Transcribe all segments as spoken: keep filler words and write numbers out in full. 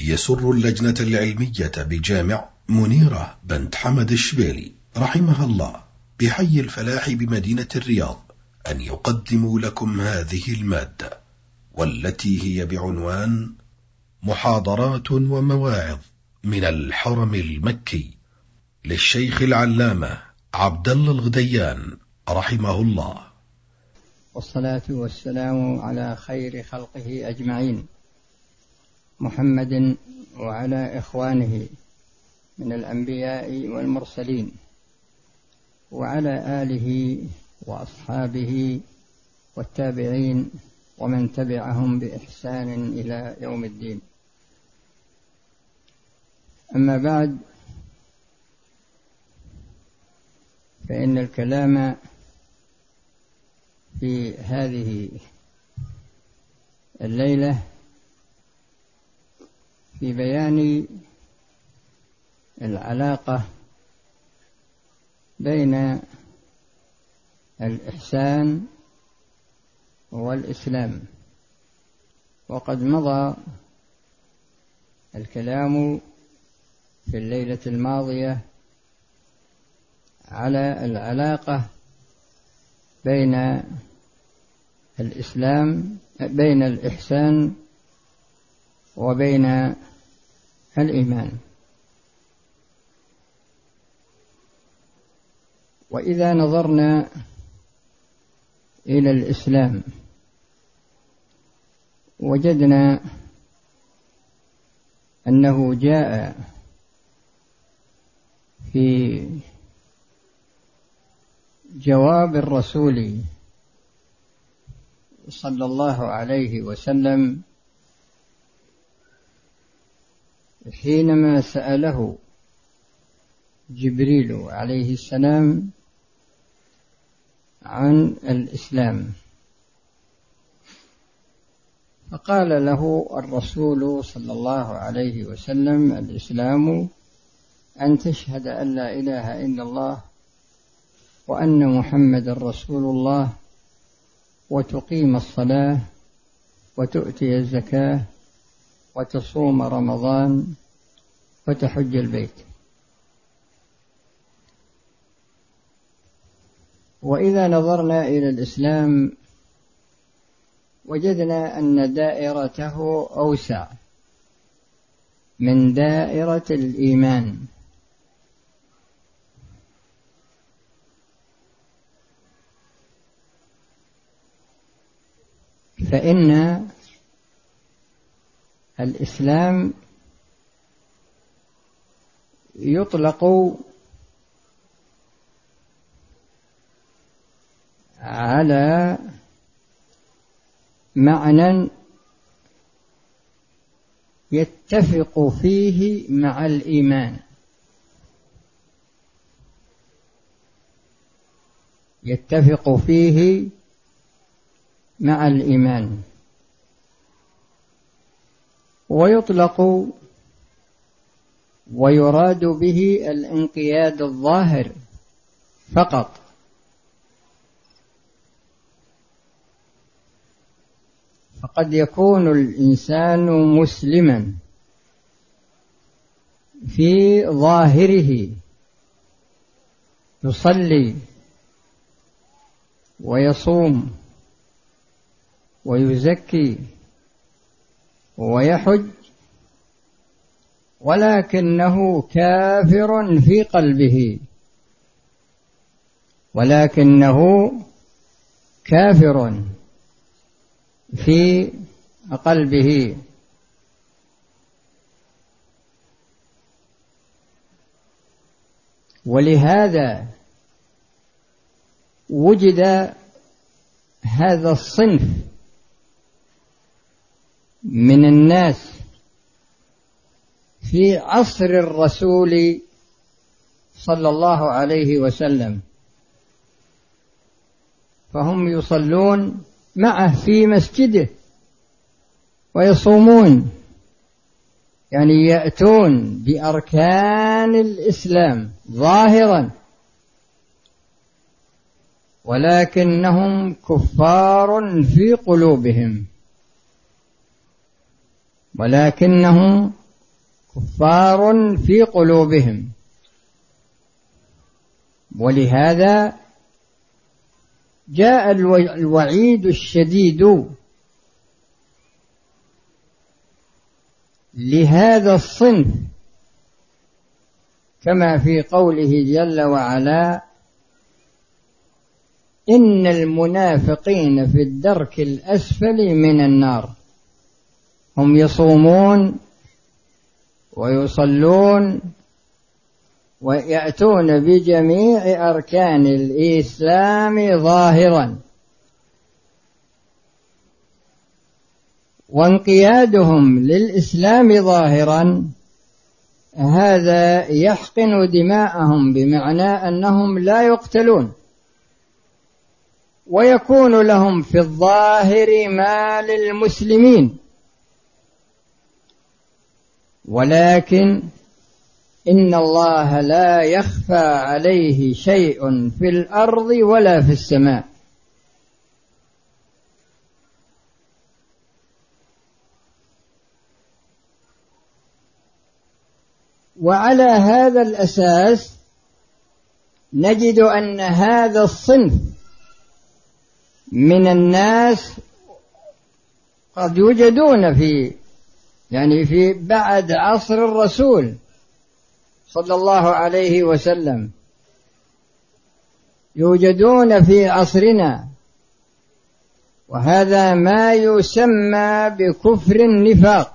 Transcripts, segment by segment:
يسر اللجنة العلمية بجامع منيرة بنت حمد الشبيلي رحمها الله بحي الفلاح بمدينة الرياض أن يقدموا لكم هذه المادة، والتي هي بعنوان محاضرات ومواعظ من الحرم المكي للشيخ العلامة عبد الله الغديان رحمه الله. والصلاة والسلام على خير خلقه أجمعين، محمد وعلى إخوانه من الأنبياء والمرسلين، وعلى آله وأصحابه والتابعين ومن تبعهم بإحسان إلى يوم الدين. أما بعد، فإن الكلام في هذه الليلة في بيان العلاقة بين الإحسان والإسلام. وقد مضى الكلام في الليلة الماضية على العلاقة بين الإسلام بين الإحسان وبين الإيمان. وإذا نظرنا إلى الإسلام وجدنا أنه جاء في جواب الرسول صلى الله عليه وسلم حينما سأله جبريل عليه السلام عن الإسلام، فقال له الرسول صلى الله عليه وسلم: الإسلام أن تشهد أن لا إله إلا الله وأن محمد رسول الله، وتقيم الصلاة، وتؤتي الزكاة، وتصوم رمضان، وتحج البيت. وإذا نظرنا إلى الإسلام وجدنا أن دائرته أوسع من دائرة الإيمان، فإن الإسلام يطلق على معنى يتفق فيه مع الإيمان، يتفق فيه مع الإيمان، ويطلق ويراد به الانقياد الظاهر فقط. فقد يكون الإنسان مسلما في ظاهره، يصلي ويصوم ويزكي ويحج، ولكنه كافر في قلبه، ولكنه كافر في قلبه. ولهذا وجد هذا الصنف من الناس في عصر الرسول صلى الله عليه وسلم، فهم يصلون معه في مسجده ويصومون، يعني يأتون بأركان الإسلام ظاهرا، ولكنهم كفار في قلوبهم، ولكنهم كفار في قلوبهم. ولهذا جاء الوعيد الشديد لهذا الصنف، كما في قوله جل وعلا: إن المنافقين في الدرك الأسفل من النار. هم يصومون ويصلون ويأتون بجميع أركان الإسلام ظاهرا، وانقيادهم للإسلام ظاهرا هذا يحقن دماءهم، بمعنى أنهم لا يقتلون، ويكون لهم في الظاهر ما للمسلمين، ولكن إن الله لا يخفى عليه شيء في الأرض ولا في السماء. وعلى هذا الأساس نجد أن هذا الصنف من الناس قد يوجدون في يعني في بعد عصر الرسول صلى الله عليه وسلم، يوجدون في عصرنا، وهذا ما يسمى بكفر النفاق.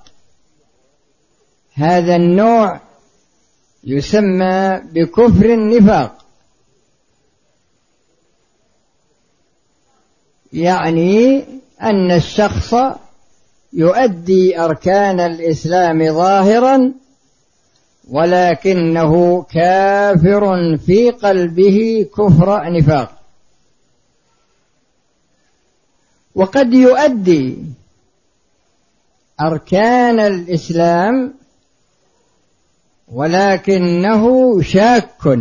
هذا النوع يسمى بكفر النفاق، يعني أن الشخص يؤدي أركان الإسلام ظاهرا ولكنه كافر في قلبه كفر نفاق. وقد يؤدي أركان الإسلام ولكنه شاك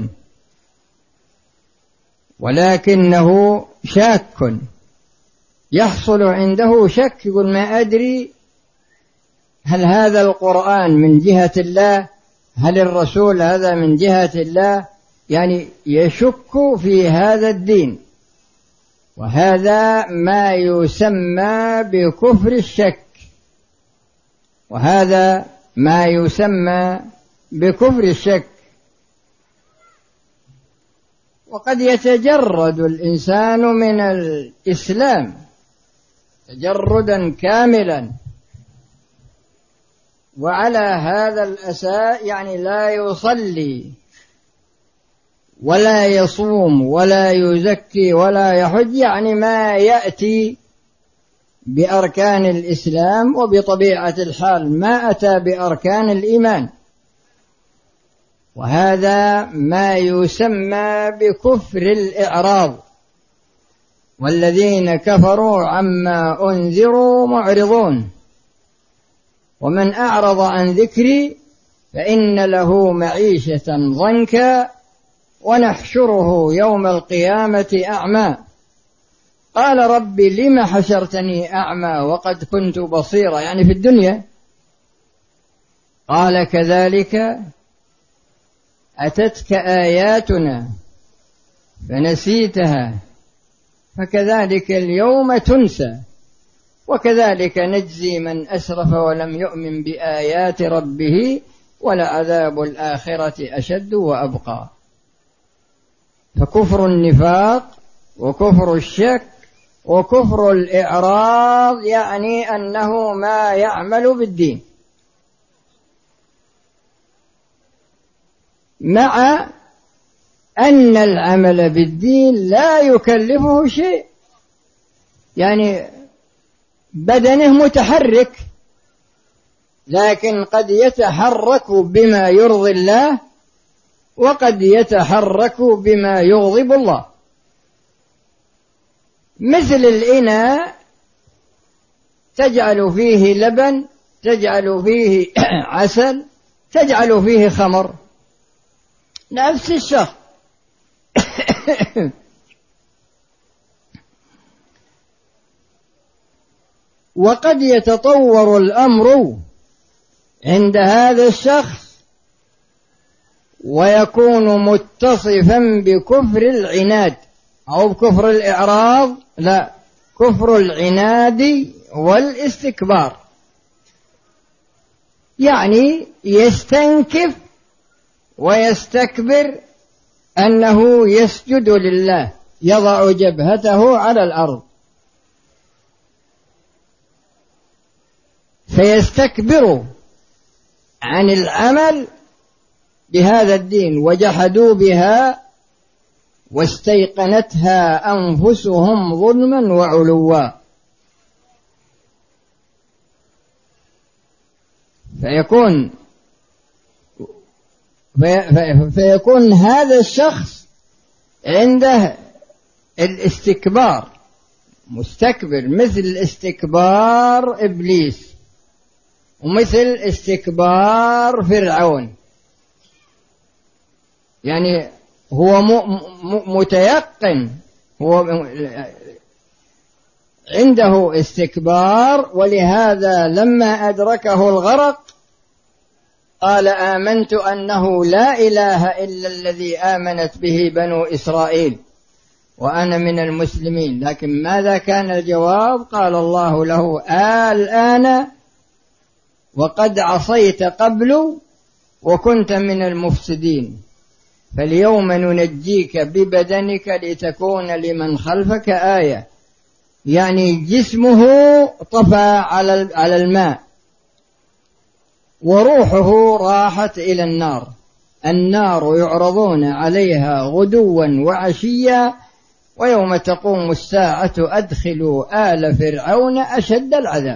ولكنه شاك يحصل عنده شك، يقول ما أدري هل هذا القرآن من جهة الله، هل الرسول هذا من جهة الله، يعني يشك في هذا الدين. وهذا ما يسمى بكفر الشك، وهذا ما يسمى بكفر الشك. وقد يتجرد الإنسان من الإسلام تجردا كاملا، وعلى هذا الأساس يعني لا يصلي ولا يصوم ولا يزكي ولا يحج، يعني ما يأتي بأركان الإسلام، وبطبيعة الحال ما أتى بأركان الإيمان. وهذا ما يسمى بكفر الإعراض، والذين كفروا عما أنذروا معرضون، ومن أعرض عن ذكري فإن له معيشة ضنكا ونحشره يوم القيامة أعمى. قال رب لم حشرتني أعمى وقد كنت بصيرا، يعني في الدنيا. قال كذلك أتتك آياتنا فنسيتها فكذلك اليوم تنسى وكذلك نجزي من أسرف ولم يؤمن بآيات ربه ولعذاب الآخرة أشد وأبقى. فكفر النفاق وكفر الشك وكفر الإعراض يعني أنه ما يعمل بالدين، مع أن العمل بالدين لا يكلفه شيء، يعني بدنه متحرك، لكن قد يتحرك بما يرضي الله وقد يتحرك بما يغضب الله. مثل الإناء تجعل فيه لبن، تجعل فيه عسل، تجعل فيه خمر، نفس الشيء. وقد يتطور الأمر عند هذا الشخص ويكون متصفا بكفر العناد أو بكفر الإعراض، لا، كفر العناد والاستكبار، يعني يستنكف ويستكبر أنه يسجد لله، يضع جبهته على الأرض فيستكبر عن العمل بهذا الدين، وجحدوا بها واستيقنتها أنفسهم ظلما وعلوا. فيكون في فيكون هذا الشخص عنده الاستكبار، مستكبر مثل استكبار إبليس ومثل استكبار فرعون، يعني هو متيقن، هو عنده استكبار، ولهذا لما أدركه الغرق قال آمنت أنه لا إله إلا الذي آمنت به بنو إسرائيل وأنا من المسلمين. لكن ماذا كان الجواب؟ قال الله له الآن وقد عصيت قبل وكنت من المفسدين، فاليوم ننجيك ببدنك لتكون لمن خلفك آية، يعني جسمه طفى على الماء وروحه راحت إلى النار. النار يعرضون عليها غدوا وعشيا ويوم تقوم الساعة أدخلوا آل فرعون أشد العذاب،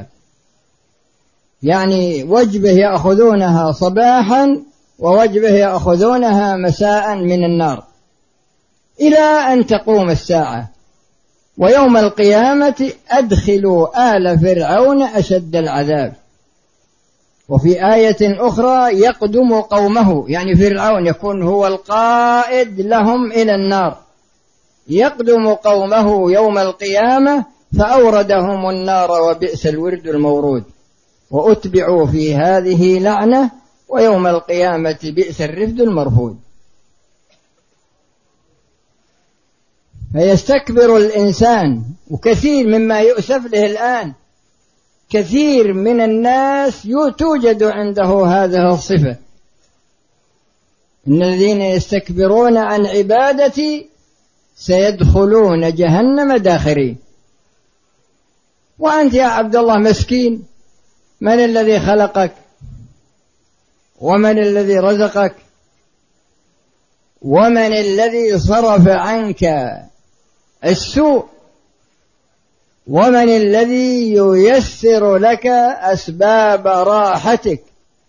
يعني وجبه يأخذونها صباحا ووجبه يأخذونها مساء من النار إلى أن تقوم الساعة. ويوم القيامة أدخلوا آل فرعون أشد العذاب. وفي آية أخرى يقدم قومه، يعني فرعون يكون هو القائد لهم إلى النار، يقدم قومه يوم القيامة فأوردهم النار وبئس الورد المورود، وأتبعوا في هذه لعنة ويوم القيامة بئس الرفد المرفود. فيستكبر الإنسان، وكثير مما يؤسف له الآن كثير من الناس توجد عنده هذه الصفة، إن الذين يستكبرون عن عبادتي سيدخلون جهنم داخرين. وأنت يا عبد الله مسكين، من الذي خلقك ومن الذي رزقك ومن الذي صرف عنك السوء ومن الذي ييسر لك أسباب راحتك؟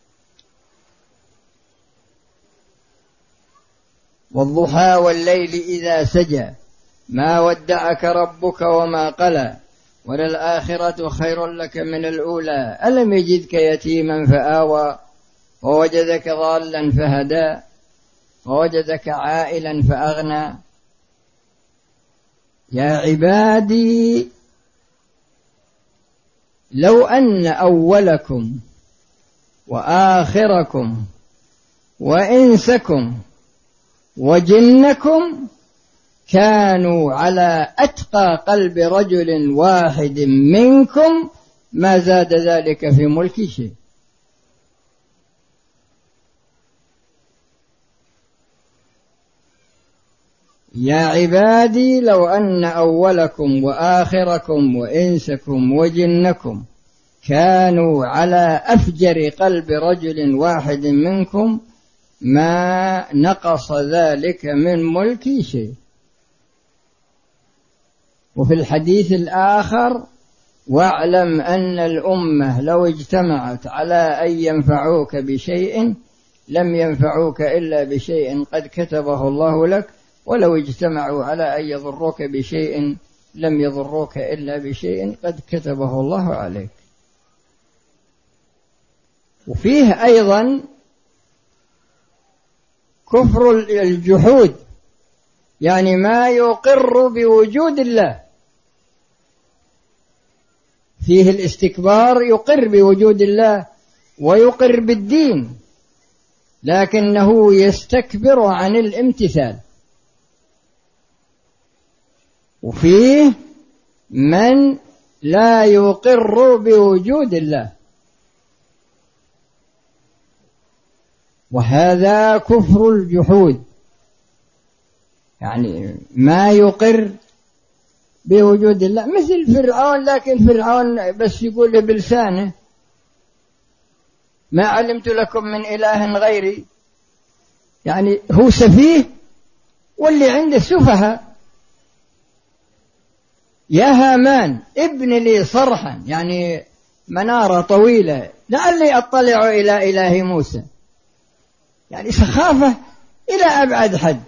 والضحى والليل إذا سجى ما ودعك ربك وما قلى وللآخرة خير لك من الأولى ألم يجدك يتيما فآوى ووجدك ضالا فهدى ووجدك عائلا فأغنى. يا عبادي لو أن أولكم وآخركم وإنسكم وجنكم كانوا على أتقى قلب رجل واحد منكم ما زاد ذلك في ملكي شيء. يا عبادي لو أن أولكم وآخركم وإنسكم وجنكم كانوا على أفجر قلب رجل واحد منكم ما نقص ذلك من ملكي شيء. وفي الحديث الآخر واعلم أن الأمة لو اجتمعت على أن ينفعوك بشيء لم ينفعوك إلا بشيء قد كتبه الله لك ولو اجتمعوا على أن يضروك بشيء لم يضروك إلا بشيء قد كتبه الله عليك. وفيه أيضا كفر الجحود، يعني ما يقر بوجود الله، فيه الاستكبار يقر بوجود الله ويقر بالدين، لكنه يستكبر عن الامتثال. وفيه من لا يقر بوجود الله، وهذا كفر الجحود، يعني ما يقر بوجود الله، مثل فرعون. لكن فرعون بس يقول بلسانه ما علمت لكم من إله غيري، يعني هو سفيه واللي عنده سفهاء. يا هامان ابن لي صرحا، يعني منارة طويلة لعلي أطلع إلى إله موسى، يعني سخافة إلى أبعد حد.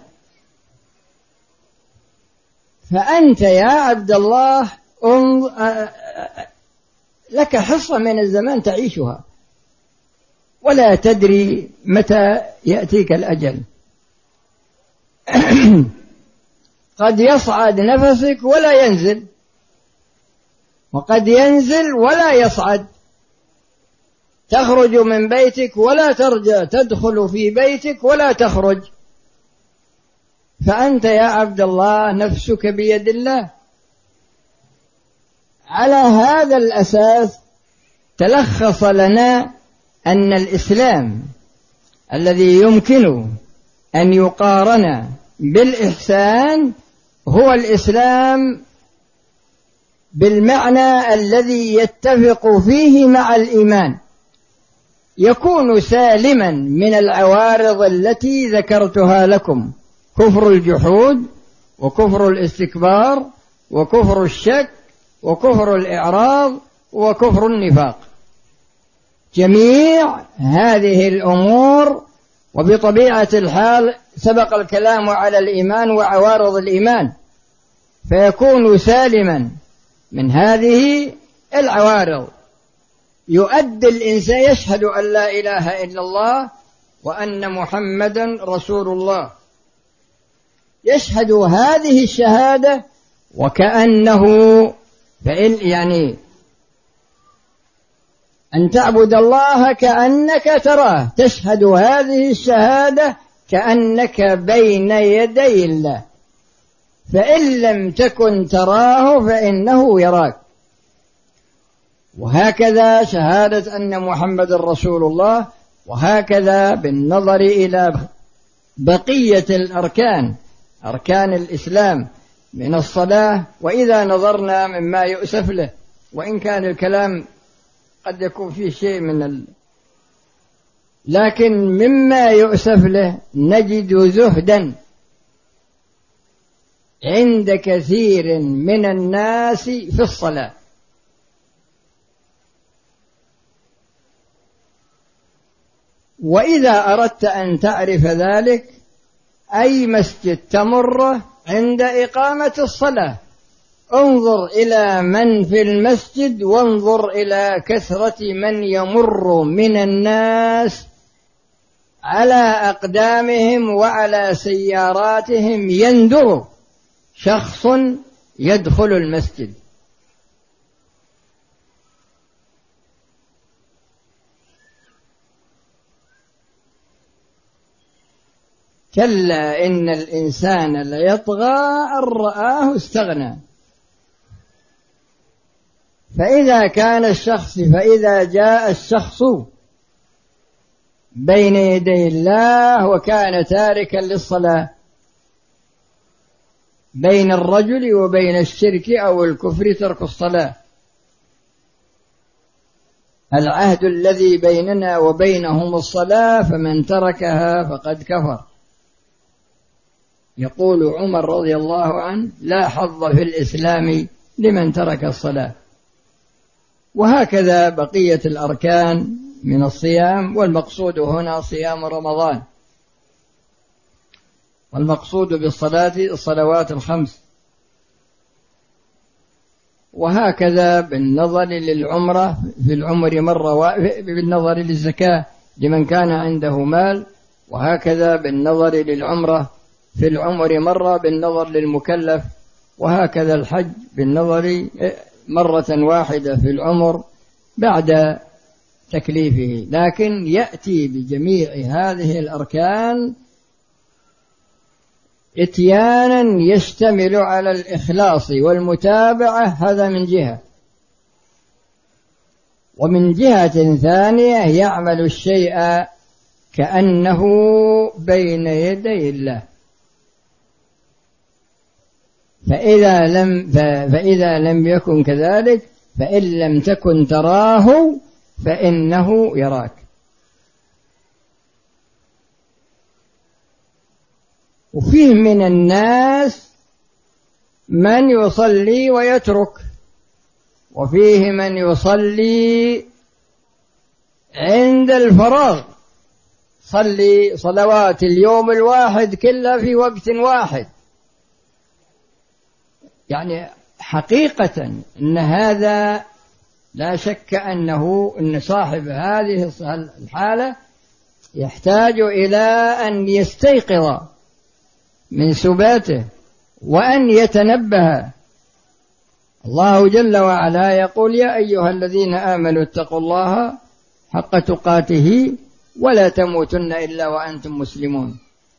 فأنت يا عبد الله لك حصة من الزمان تعيشها، ولا تدري متى يأتيك الأجل. قد يصعد نفسك ولا ينزل، وقد ينزل ولا يصعد. تخرج من بيتك ولا ترجع، تدخل في بيتك ولا تخرج. فأنت يا عبد الله نفسك بيد الله. على هذا الأساس تلخص لنا أن الإسلام الذي يمكن أن يقارن بالإحسان هو الإسلام بالمعنى الذي يتفق فيه مع الإيمان، يكون سالما من العوارض التي ذكرتها لكم: كفر الجحود، وكفر الاستكبار، وكفر الشك، وكفر الإعراض، وكفر النفاق. جميع هذه الأمور، وبطبيعة الحال سبق الكلام على الإيمان وعوارض الإيمان، فيكون سالما من هذه العوارض. يؤدي الإنسان يشهد أن لا إله إلا الله وأن محمدا رسول الله، يشهد هذه الشهادة وكأنه فإن يعني أن تعبد الله كأنك تراه، تشهد هذه الشهادة كأنك بين يدي الله، فإن لم تكن تراه فإنه يراك. وهكذا شهادة أن محمد رسول الله، وهكذا بالنظر إلى بقية الأركان، أركان الإسلام من الصلاة. وإذا نظرنا مما يؤسف له، وإن كان الكلام قد يكون فيه شيء من ال... لكن مما يؤسف له نجد زهدا عند كثير من الناس في الصلاة. وإذا أردت أن تعرف ذلك، أي مسجد تمر عند إقامة الصلاة انظر إلى من في المسجد، وانظر إلى كثرة من يمر من الناس على أقدامهم وعلى سياراتهم، يندر شخص يدخل المسجد. كلا إن الإنسان ليطغى أن رآه استغنى. فإذا كان الشخص فإذا جاء الشخص بين يدي الله وكان تاركا للصلاة، بين الرجل وبين الشرك أو الكفر ترك الصلاة. العهد الذي بيننا وبينهم الصلاة، فمن تركها فقد كفر. يقول عمر رضي الله عنه: لا حظ في الإسلام لمن ترك الصلاة. وهكذا بقية الأركان من الصيام، والمقصود هنا صيام رمضان، والمقصود بالصلاة الصلوات الخمس. وهكذا بالنظر للعمرة في العمر مرة، بالنظر للزكاة لمن كان عنده مال، وهكذا بالنظر للعمرة في العمر مرة بالنظر للمكلف، وهكذا الحج بالنظر مرة واحدة في العمر بعد تكليفه، لكن يأتي بجميع هذه الأركان إتيانا يشتمل على الإخلاص والمتابعة، هذا من جهة. ومن جهة ثانية يعمل الشيء كأنه بين يدي الله، فإذا لم, فإذا لم يكن كذلك فإن لم تكن تراه فإنه يراك. وفيه من الناس من يصلي ويترك، وفيه من يصلي عند الفراغ، صلي صلوات اليوم الواحد كلها في وقت واحد. يعني حقيقة إن هذا لا شك أنه إن صاحب هذه الحالة يحتاج إلى أن يستيقظ من سباته وأن يتنبه. الله جل وعلا يقول: يا أيها الذين آمنوا اتقوا الله حق تقاته ولا تموتن إلا وأنتم مسلمون.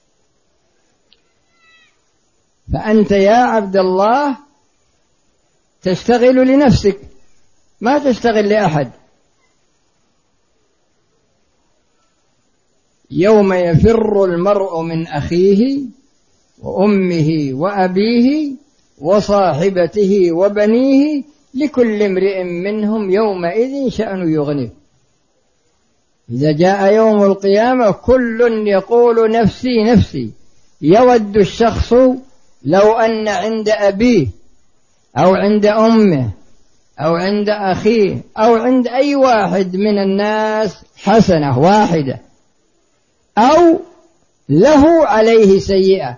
فأنت يا عبد الله تشتغل لنفسك، ما تشتغل لأحد. يوم يفر المرء من أخيه وأمه وأبيه وصاحبته وبنيه لكل امرئ منهم يومئذ شأن يغنيه. إذا جاء يوم القيامة كل يقول نفسي نفسي. يود الشخص لو أن عند أبيه أو عند أمه أو عند أخيه أو عند أي واحد من الناس حسنة واحدة أو له عليه سيئة،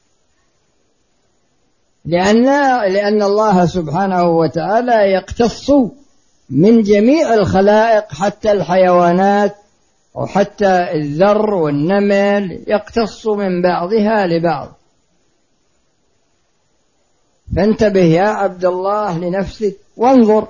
لأن لأن الله سبحانه وتعالى يقتص من جميع الخلائق حتى الحيوانات وحتى الذر والنمل، يقتص من بعضها لبعض. فانتبه يا عبد الله لنفسك وانظر،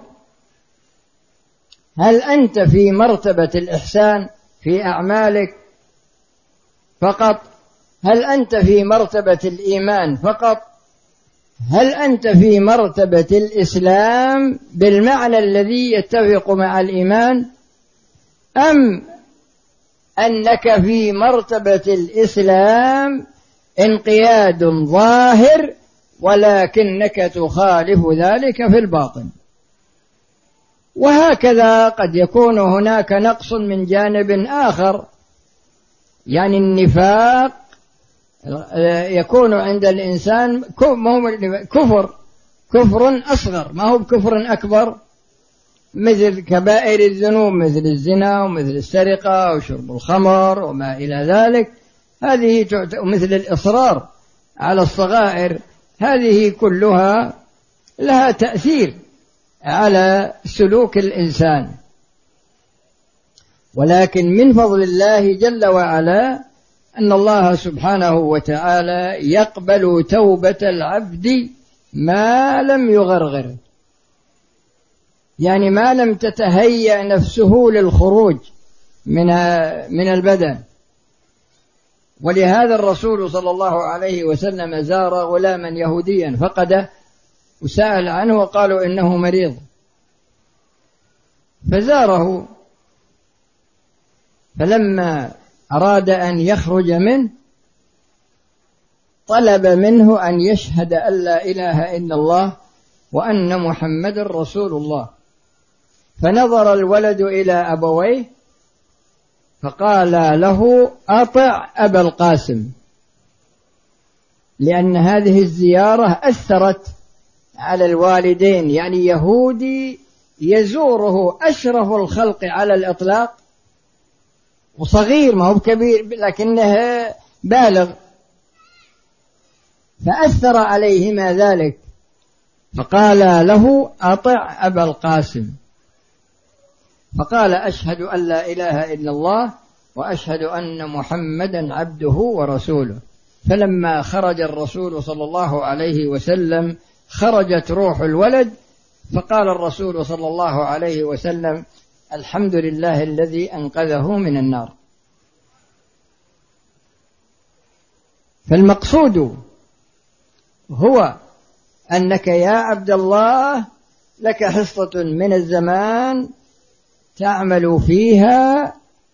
هل أنت في مرتبة الإحسان في أعمالك فقط؟ هل أنت في مرتبة الإيمان فقط؟ هل أنت في مرتبة الإسلام بالمعنى الذي يتفق مع الإيمان، أم أنك في مرتبة الإسلام انقياد ظاهر ولكنك تخالف ذلك في الباطن؟ وهكذا قد يكون هناك نقص من جانب آخر، يعني النفاق يكون عند الإنسان كفر كفر أصغر، ما هو بكفر أكبر، مثل كبائر الذنوب مثل الزنا ومثل السرقة وشرب الخمر وما إلى ذلك، هذه مثل الإصرار على الصغائر، هذه كلها لها تأثير على سلوك الإنسان. ولكن من فضل الله جل وعلا أن الله سبحانه وتعالى يقبل توبة العبد ما لم يغرغر، يعني ما لم تتهيأ نفسه للخروج من من البدن. ولهذا الرسول صلى الله عليه وسلم زار غلاما يهوديا فقده وسأل عنه وقالوا إنه مريض، فزاره، فلما أراد أن يخرج منه طلب منه أن يشهد أن لا إله إلا الله وأن محمد رسول الله. فنظر الولد إلى أبويه فقال له: أطع أبا القاسم، لأن هذه الزيارة أثرت على الوالدين، يعني يهودي يزوره أشرف الخلق على الإطلاق وصغير، ما هو كبير لكنه بالغ، فأثر عليهما ذلك، فقال له: أطع أبا القاسم. فقال: أشهد أن لا إله إلا الله وأشهد أن محمدا عبده ورسوله. فلما خرج الرسول صلى الله عليه وسلم خرجت روح الولد، فقال الرسول صلى الله عليه وسلم: الحمد لله الذي أنقذه من النار. فالمقصود هو أنك يا عبد الله لك حصة من الزمان تعمل فيها،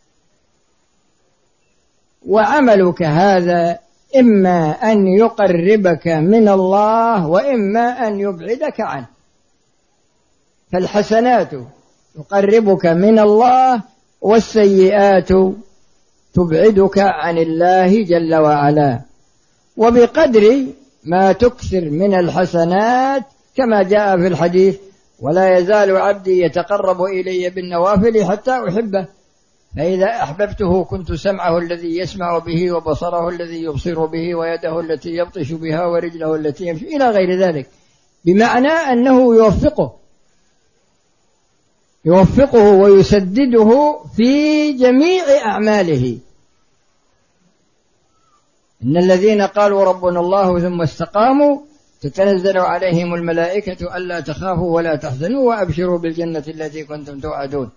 وعملك هذا إما أن يقربك من الله وإما أن يبعدك عنه. فالحسنات تقربك من الله والسيئات تبعدك عن الله جل وعلا. وبقدر ما تكثر من الحسنات كما جاء في الحديث: ولا يزال عبدي يتقرب إلي بالنوافل حتى أحبه، فإذا أحببته كنت سمعه الذي يسمع به وبصره الذي يبصر به ويده التي يبطش بها ورجله التي يمشي إلى غير ذلك، بمعنى أنه يوفقه يوفقه ويسدده في جميع أعماله. إن الذين قالوا ربنا الله ثم استقاموا تتنزل عليهم الملائكة ألا تخافوا ولا تحزنوا وأبشروا بالجنة التي كنتم توعدون.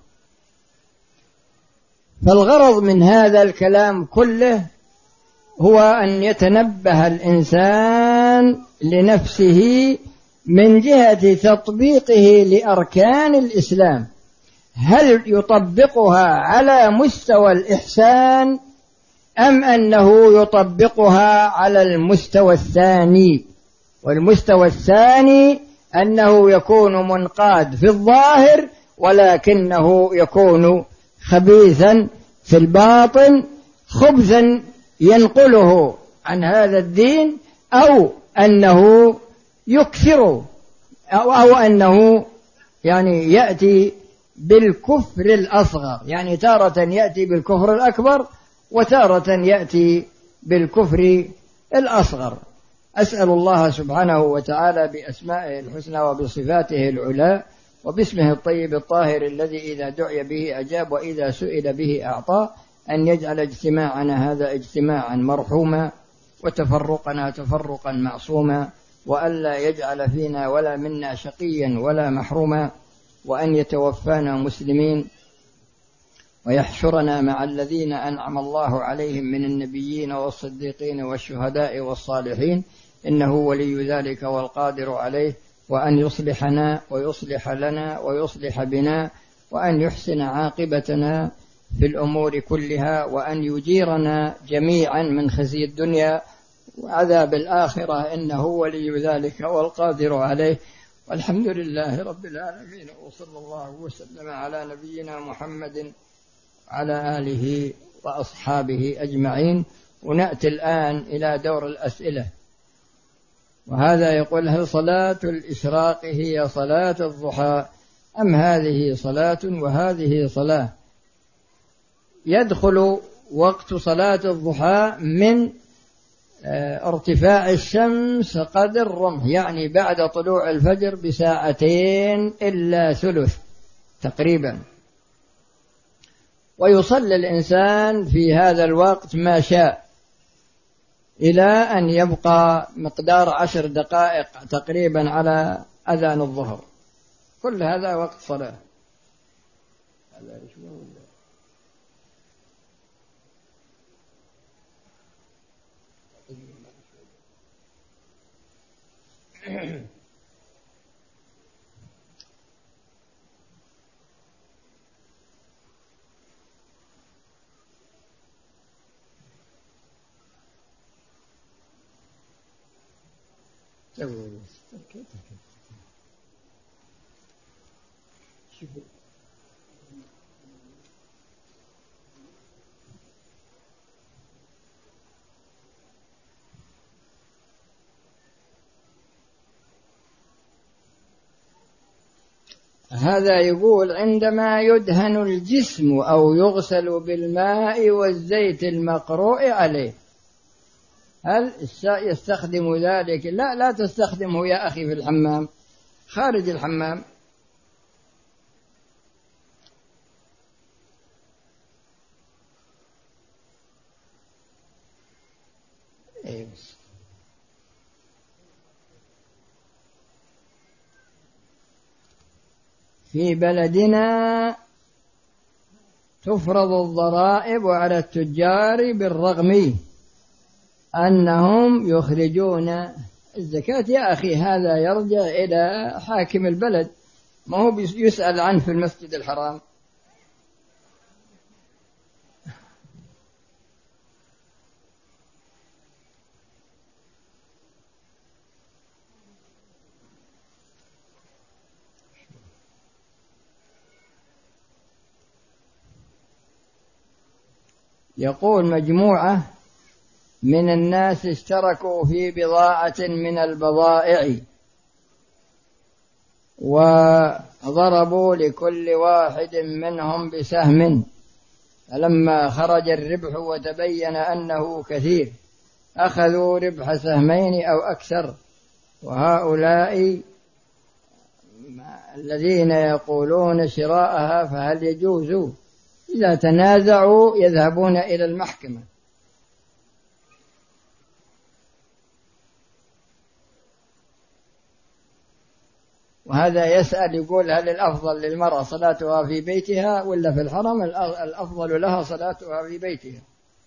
فالغرض من هذا الكلام كله هو أن يتنبه الإنسان لنفسه من جهة تطبيقه لأركان الإسلام، هل يطبقها على مستوى الإحسان أم أنه يطبقها على المستوى الثاني؟ والمستوى الثاني أنه يكون منقاد في الظاهر ولكنه يكون خبيثا في الباطن، خبثا ينقله عن هذا الدين، أو أنه يكثر أو, أو أنه يعني يأتي بالكفر الأصغر، يعني تارة يأتي بالكفر الأكبر وتارة يأتي بالكفر الأصغر. أسأل الله سبحانه وتعالى بأسمائه الحسنى وبصفاته العلى وباسمه الطيب الطاهر الذي إذا دعي به أجاب وإذا سئل به أعطى أن يجعل اجتماعنا هذا اجتماعا مرحوما وتفرقنا تفرقا معصوما، وألا يجعل فينا ولا منا شقيا ولا محروما، وأن يتوفانا مسلمين ويحشرنا مع الذين أنعم الله عليهم من النبيين والصديقين والشهداء والصالحين، إنه ولي ذلك والقادر عليه. وأن يصلحنا ويصلح لنا ويصلح بنا، وأن يحسن عاقبتنا في الأمور كلها، وأن يجيرنا جميعا من خزي الدنيا وعذاب الآخرة، إنه ولي ذلك والقادر عليه. والحمد لله رب العالمين، وصلى الله وسلم على نبينا محمد على آله وأصحابه أجمعين. ونأتي الآن إلى دور الأسئلة. وهذا يقول: هل صلاة الإشراق هي صلاة الضحى أم هذه صلاة وهذه صلاة؟ يدخل وقت صلاة الضحى من ارتفاع الشمس قدر الرمح، يعني بعد طلوع الفجر بساعتين إلا ثلث تقريبا، ويصلي الإنسان في هذا الوقت ما شاء إلى أن يبقى مقدار عشر دقائق تقريبا على أذان الظهر. كل هذا وقت صلاة. هذا يقول: عندما يدهن الجسم أو يغسل بالماء والزيت المقروء عليه، هل يستخدم ذلك؟ لا، لا تستخدمه يا أخي في الحمام، خارج الحمام. في بلدنا تفرض الضرائب على التجار بالرغم أنهم يخرجون الزكاة. يا أخي هذا يرجع إلى حاكم البلد، ما هو يسأل عنه في المسجد الحرام. يقول مجموعة من الناس اشتركوا في بضاعة من البضائع وضربوا لكل واحد منهم بسهم، فلما خرج الربح وتبين أنه كثير أخذوا ربح سهمين أو أكثر. وهؤلاء الذين يقولون شراءها فهل يجوز؟ إذا تنازعوا يذهبون إلى المحكمة. وهذا يسأل يقول هل الأفضل للمرأة صلاتها في بيتها ولا في الحرم؟ الأفضل لها صلاتها في بيتها.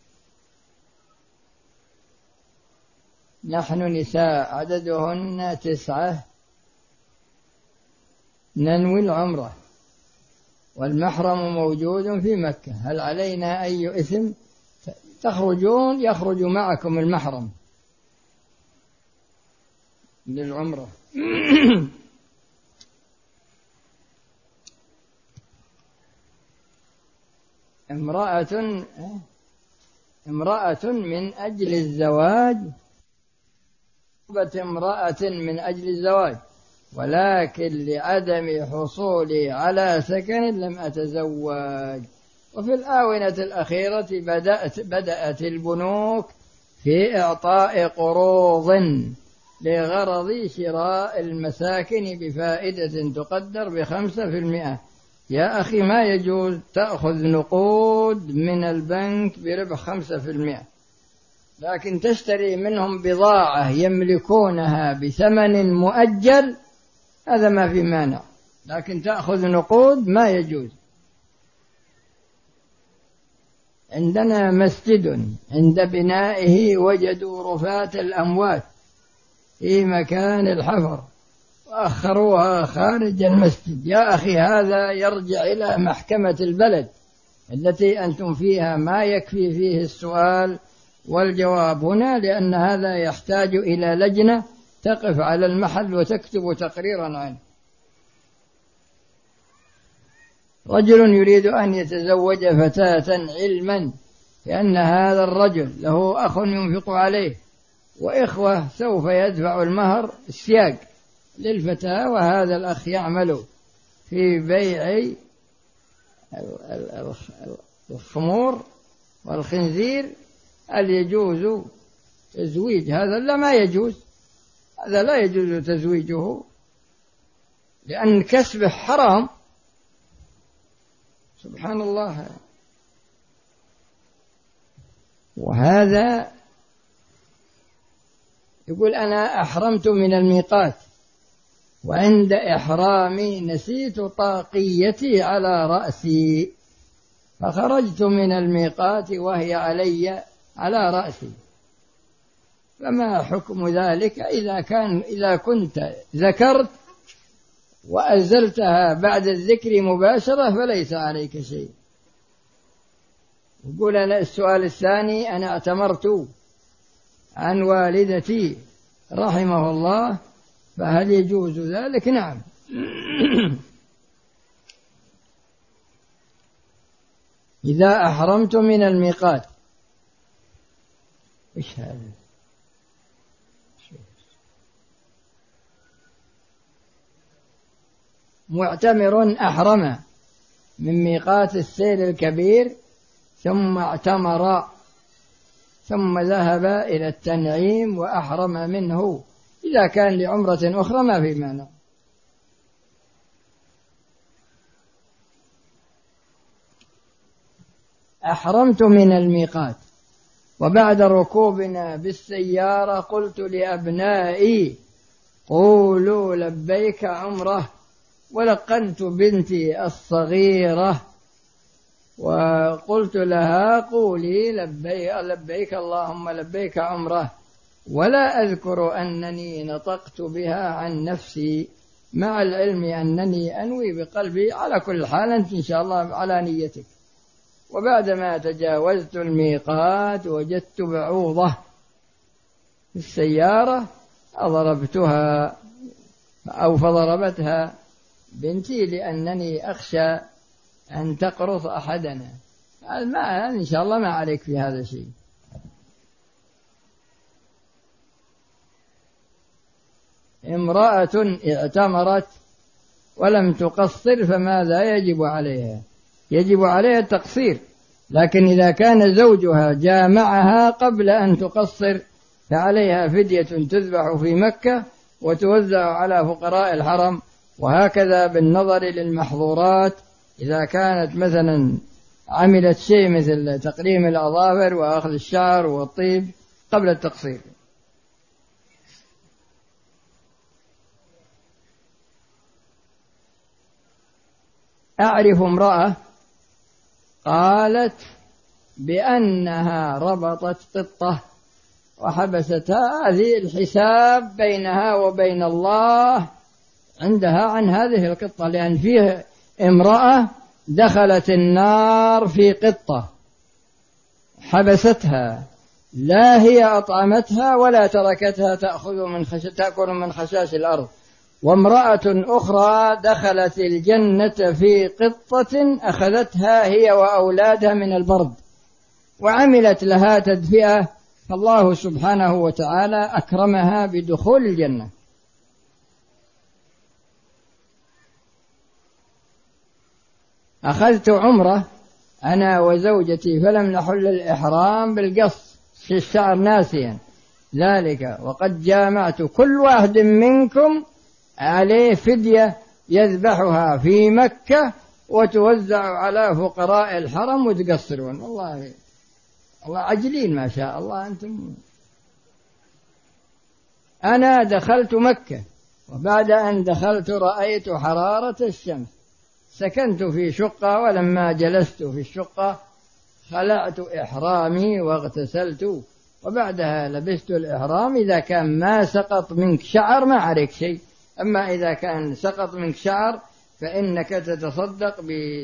نحن نساء عددهن تسعة ننوي العمرة والمحرم موجود في مكة، هل علينا أي إثم؟ تخرجون يخرج معكم المحرم للعمرة. امرأة امرأة من أجل الزواج، امرأة من أجل الزواج ولكن لعدم حصولي على سكن لم أتزوج. وفي الآونة الأخيرة بدأت, بدأت البنوك في إعطاء قروض لغرض شراء المساكن بفائدة تقدر بخمسة في المئة. يا أخي ما يجوز تأخذ نقود من البنك بربح خمسة في المئة، لكن تشتري منهم بضاعة يملكونها بثمن مؤجل، هذا ما في مانع، لكن تأخذ نقود ما يجوز. عندنا مسجد عند بنائه وجدوا رفات الأموات في مكان الحفر وأخروها خارج المسجد. يا أخي هذا يرجع إلى محكمة البلد التي أنتم فيها، ما يكفي فيه السؤال والجواب هنا، لأن هذا يحتاج إلى لجنة تقف على المحل وتكتب تقريرا عنه. رجل يريد أن يتزوج فتاة علما لأن هذا الرجل له أخ ينفق عليه وإخوة سوف يدفع المهر السياق للفتاة، وهذا الأخ يعمل في بيع الخمور والخنزير، هل يجوز تزويج هذا؟ لا، ما يجوز، هذا لا يجوز تزويجه لأن كسبه حرام. سبحان الله. وهذا يقول أنا أحرمت من الميقات وعند إحرامي نسيت طاقيتي على رأسي فخرجت من الميقات وهي علي على رأسي، فما حكم ذلك إذا كان إذا كنت ذكرت وأزلتها بعد الذكر مباشرة فليس عليك شيء. يقول أنا السؤال الثاني، أنا اعتمرت عن والدتي رحمه الله فهل يجوز ذلك؟ نعم. إذا أحرمت من الميقات. إيش هذا؟ معتمر أحرم من ميقات السيل الكبير ثم اعتمر ثم ذهب إلى التنعيم وأحرم منه، إذا كان لعمرة أخرى ما في مانع. أحرمت من الميقات وبعد ركوبنا بالسيارة قلت لأبنائي قولوا لبيك عمره، ولقنت بنتي الصغيرة وقلت لها قولي لبيك, لبيك اللهم لبيك عمره، ولا أذكر أنني نطقت بها عن نفسي، مع العلم أنني أنوي بقلبي. على كل حال أنت إن شاء الله على نيتك. وبعدما تجاوزت الميقات وجدت بعوضة في السيارة أضربتها أو فضربتها بنتي لأنني أخشى أن تقرص أحدنا. ما إن شاء الله ما عليك في هذا الشيء. امرأة اعتمرت ولم تقصر فماذا يجب عليها؟ يجب عليها التقصير، لكن إذا كان زوجها جامعها قبل أن تقصر فعليها فدية تذبح في مكة وتوزع على فقراء الحرم. وهكذا بالنظر للمحظورات، إذا كانت مثلا عملت شيء مثل تقليم الأظافر وأخذ الشعر والطيب قبل التقصير. أعرف امرأة قالت بأنها ربطت قطة وحبستها، هذه الحساب بينها وبين الله عندها عن هذه القطة، لأن فيه امرأة دخلت النار في قطة حبستها، لا هي أطعمتها ولا تركتها تأخذ من خش... تأكل من خشاش الأرض. وامرأة أخرى دخلت الجنة في قطة أخذتها هي وأولادها من البرد وعملت لها تدفئة، فالله سبحانه وتعالى أكرمها بدخول الجنة. أخذت عمرة أنا وزوجتي فلم نحل الإحرام بالقص في الشعر ناسيا ذلك، وقد جامعت كل واحد منكم عليه فدية يذبحها في مكة وتوزع على فقراء الحرم وتقصرون. والله الله عجلين ما شاء الله أنتم. أنا دخلت مكة، وبعد أن دخلت رأيت حرارة الشمس، سكنت في شقة، ولما جلست في الشقة خلعت إحرامي واغتسلت، وبعدها لبست الإحرام. إذا كان ما سقط منك شعر ما عليك شيء، أما إذا كان سقط منك شعر فإنك تتصدق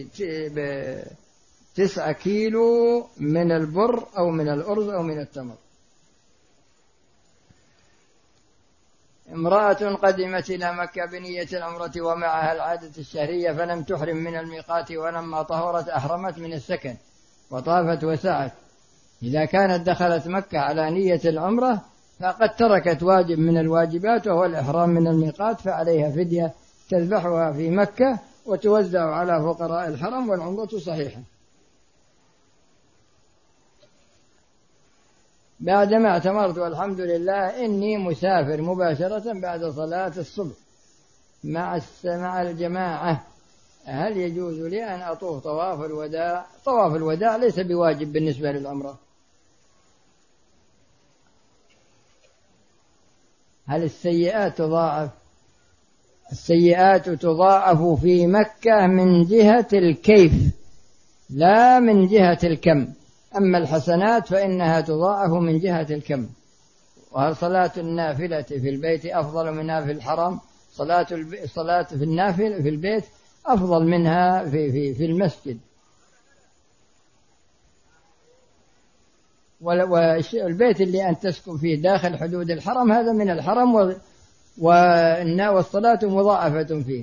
بتسعة كيلو من البر أو من الأرز أو من التمر. امرأة قدمت إلى مكة بنية العمرة ومعها العادة الشهرية فلم تحرم من الميقات، ولما طهرت أحرمت من السكن وطافت وسعت. إذا كانت دخلت مكة على نية العمرة فقد تركت واجب من الواجبات وهو الإحرام من الميقات، فعليها فدية تذبحها في مكة وتوزع على فقراء الحرم، والعمرة صحيحة. بعدما اعتمرت والحمد لله إني مسافر مباشرة بعد صلاة الصبح مع مع الجماعة، هل يجوز لي أن أطوف طواف الوداع؟ طواف الوداع ليس بواجب بالنسبة للعمرة. هل السيئات تضاعف؟ السيئات تضاعف في مكة من جهة الكيف لا من جهة الكم، أما الحسنات فإنها تضاعف من جهة الكم. وهل صلاة النافلة في البيت أفضل منها في الحرم؟ صلاة الصلاة في النافلة في البيت أفضل منها في في في المسجد. والبيت اللي أن تسكن فيه داخل حدود الحرم هذا من الحرم، والصلاة مضاعفة فيه.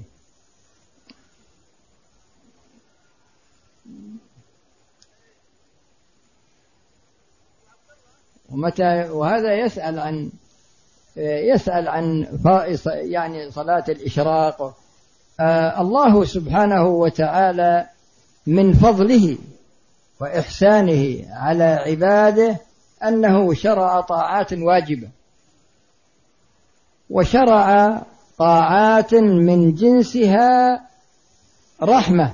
ومتى وهذا يسأل عن يسأل عن يعني صلاة الإشراق. آه الله سبحانه وتعالى من فضله وإحسانه على عباده أنه شرع طاعات واجبة، وشرع طاعات من جنسها رحمة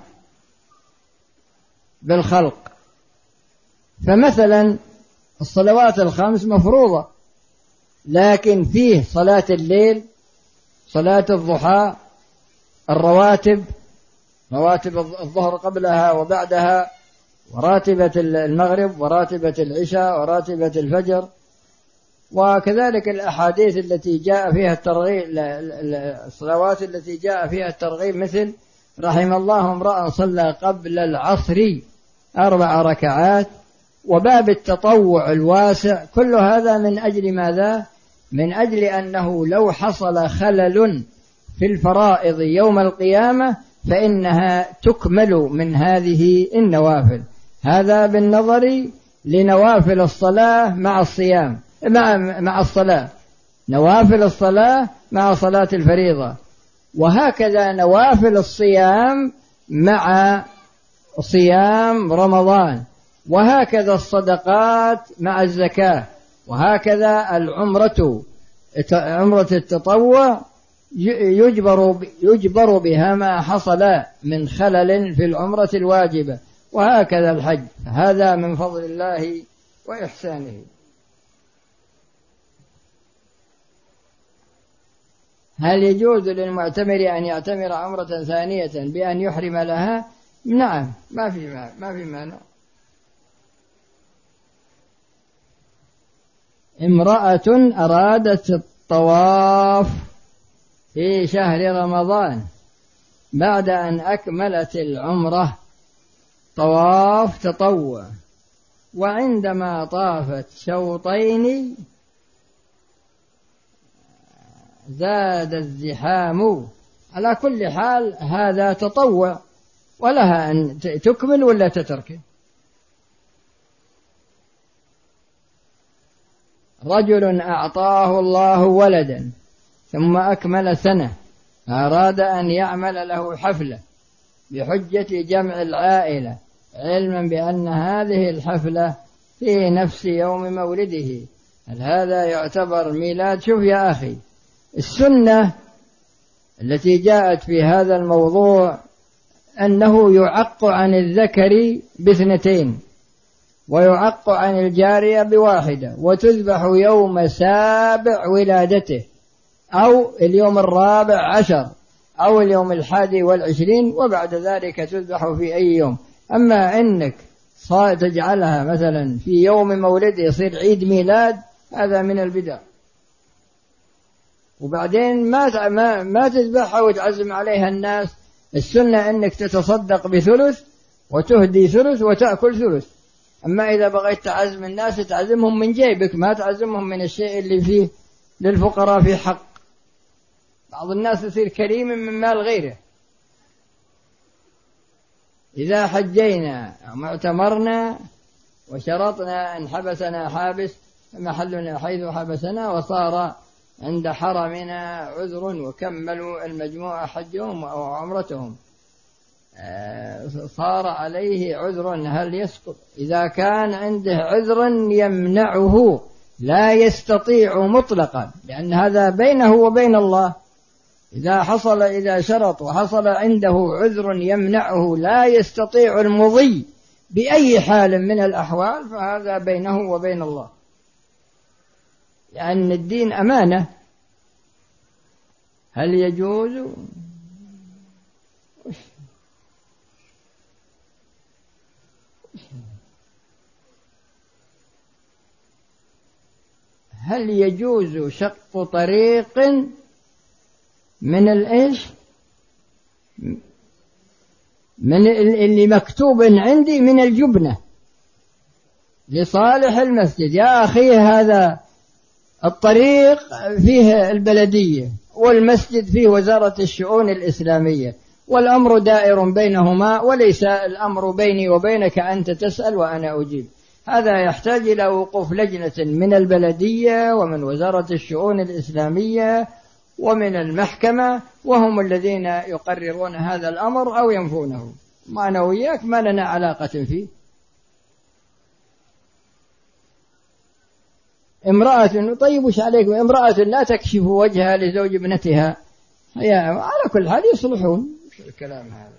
بالخلق. فمثلا الصلوات الخمس مفروضة، لكن فيه صلاة الليل، صلاة الضحى، الرواتب، رواتب الظهر قبلها وبعدها، وراتبة المغرب وراتبة العشاء وراتبة الفجر، وكذلك الأحاديث التي جاء فيها الترغيب، الصلوات التي جاء فيها الترغيب، مثل رحم الله امرأ صلى قبل العصر أربع ركعات، وباب التطوع الواسع، كل هذا من أجل ماذا؟ من أجل أنه لو حصل خلل في الفرائض يوم القيامة فإنها تكمل من هذه النوافل. هذا بالنظر لنوافل الصلاة مع الصيام مع مع الصلاة، نوافل الصلاة مع صلاة الفريضة، وهكذا نوافل الصيام مع صيام رمضان، وهكذا الصدقات مع الزكاة، وهكذا العمرة عمرة التطوع يجبر يجبر بها ما حصل من خلل في العمرة الواجبة، وهكذا الحج. هذا من فضل الله وإحسانه. هل يجوز للمعتمر أن يعتمر عمرة ثانية بأن يحرم لها؟ نعم، ما في ما في مانع. امرأة أرادت الطواف في شهر رمضان بعد أن أكملت العمرة طواف تطوع، وعندما طافت شوطين زاد الزحام. على كل حال هذا تطوع، ولها أن تكمل ولا تترك. رجل أعطاه الله ولدا ثم أكمل سنة، أراد أن يعمل له حفلة بحجة جمع العائلة، علما بأن هذه الحفلة في نفس يوم مولده، هل هذا يعتبر ميلاد؟ شوف يا أخي، السنة التي جاءت في هذا الموضوع أنه يعق عن الذكر باثنتين، ويعق عن الجارية بواحدة، وتذبح يوم سابع ولادته، أو اليوم الرابع عشر، أو اليوم الحادي والعشرين، وبعد ذلك تذبح في أي يوم. أما إنك تجعلها مثلا في يوم مولده يصير عيد ميلاد، هذا من البدع. وبعدين ما ما ما تذبحها وتعزم عليها الناس. السنة أنك تتصدق بثلث وتهدي ثلث وتأكل ثلث. أما إذا بغيت تعزم الناس تعزمهم من جيبك، ما تعزمهم من الشيء اللي فيه للفقراء في حق. بعض الناس يصير كريم من مال غيره. إذا حجينا معتمرنا وشرطنا أن حبسنا حابس فمحلنا حيث حبسنا، وصار عند حرمنا عذر وكملوا المجموعة حجهم أو عمرتهم، صار عليه عذر، هل يسقط؟ إذا كان عنده عذر يمنعه لا يستطيع مطلقا، لأن هذا بينه وبين الله. إذا حصل إذا شرط وحصل عنده عذر يمنعه لا يستطيع المضي بأي حال من الأحوال، فهذا بينه وبين الله، لأن الدين أمانة. هل يجوز هل يجوز شق طريق من الإيش من اللي مكتوب عندي من الجبنة لصالح المسجد؟ يا أخي هذا الطريق فيه البلدية والمسجد فيه وزارة الشؤون الإسلامية، والأمر دائر بينهما، وليس الأمر بيني وبينك أنت تسأل وأنا أجيب. هذا يحتاج إلى وقوف لجنة من البلدية ومن وزارة الشؤون الإسلامية ومن المحكمة، وهم الذين يقررون هذا الأمر أو ينفونه. ما أنا وياك ما لنا علاقة فيه. امرأة، طيب وش عليكم؟ امرأة لا تكشف وجهها لزوج ابنتها، هي على كل حال يصلحون. شو الكلام هذا؟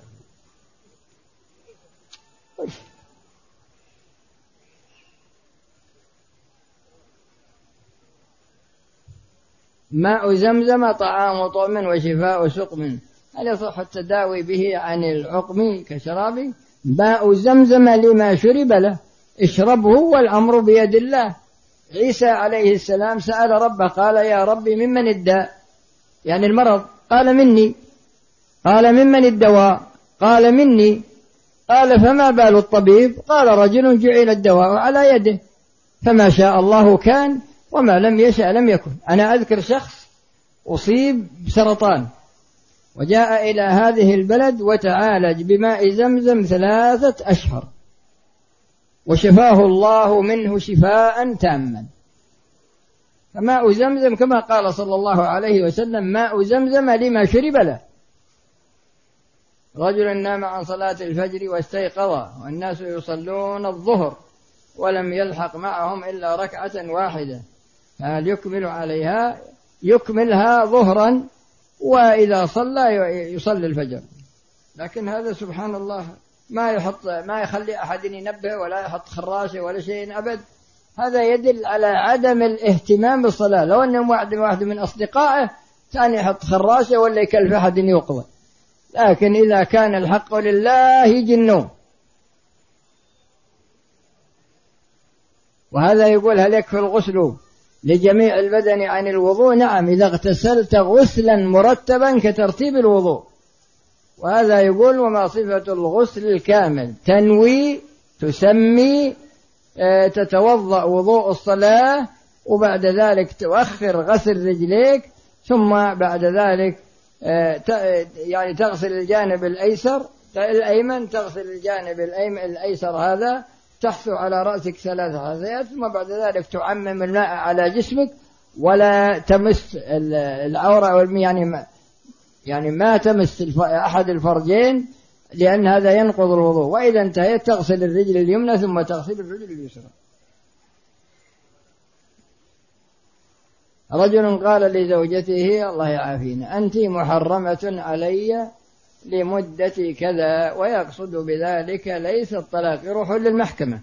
ماء زمزم طعام طعم وشفاء سقم، هل يصح التداوي به عن العقم كشرابه؟ ماء زمزم لما شرب له، اشربه والأمر بيد الله. عيسى عليه السلام سأل ربه قال يا ربي ممن الداء، يعني المرض، قال مني. قال ممن الدواء، قال مني. قال فما بال الطبيب، قال رجل جعل الدواء على يده، فما شاء الله كان وما لم يشأ لم يكن. أنا أذكر شخص أصيب بسرطان وجاء إلى هذه البلد وتعالج بماء زمزم ثلاثة أشهر وشفاه الله منه شفاء تاما. فماء زمزم كما قال صلى الله عليه وسلم ماء زمزم لما شرب له. رجل نام عن صلاة الفجر واستيقظ والناس يصلون الظهر ولم يلحق معهم إلا ركعة واحدة، هل يكمل عليها؟ يكملها ظهرا، وإذا صلى يصلي الفجر. لكن هذا سبحان الله ما يحط ما يخلي أحد ينبه ولا يحط خراشه ولا شيء أبد. هذا يدل على عدم الاهتمام بالصلاة. لو أن واحد واحد من أصدقائه كان يحط خراشه ولا يكلف أحد يقضي، لكن إذا كان الحق لله يجي النوم. وهذا يقول هل يكفي الغسل لجميع البدن عن الوضوء؟ نعم، إذا اغتسلت غسلا مرتبا كترتيب الوضوء. وهذا يقول وما صفة الغسل الكامل؟ تنوي، تسمي، تتوضأ وضوء الصلاة، وبعد ذلك تؤخر غسل رجليك، ثم بعد ذلك يعني تغسل الجانب الأيسر الأيمن، تغسل الجانب الأيسر هذا، تحثو على رأسك ثلاث حثيات، ثم بعد ذلك تعمم الماء على جسمك ولا تمس العورة، يعني ما يعني ما تمس أحد الفرجين، لأن هذا ينقض الوضوء. وإذا انتهيت تغسل الرجل اليمنى ثم تغسل الرجل اليسرى. رجل قال لزوجته الله يعافينا أنت محرمة علي لمدة كذا، ويقصد بذلك ليس الطلاق، يروحون للمحكمة.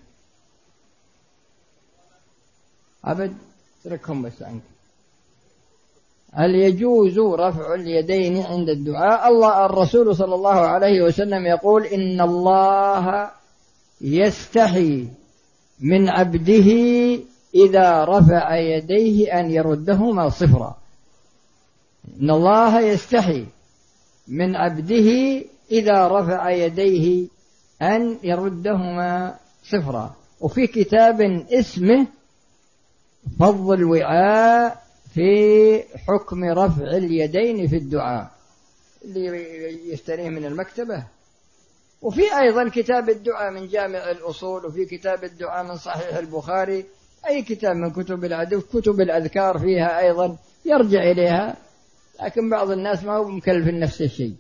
أبد تركهم بس عنك. هل يجوز رفع اليدين عند الدعاء؟ الله الرسول صلى الله عليه وسلم يقول إن الله يستحي من عبده إذا رفع يديه أن يردهما صفرا. إن الله يستحي من عبده إذا رفع يديه أن يردهما صفرا. وفي كتاب اسمه فض الوعاء في حكم رفع اليدين في الدعاء، اللي يشتريه من المكتبة. وفي أيضا كتاب الدعاء من جامع الأصول، وفي كتاب الدعاء من صحيح البخاري، أي كتاب من كتب العدو، كتب الأذكار فيها أيضا يرجع إليها. لكن بعض الناس ما هو مكلف نفس الشيء.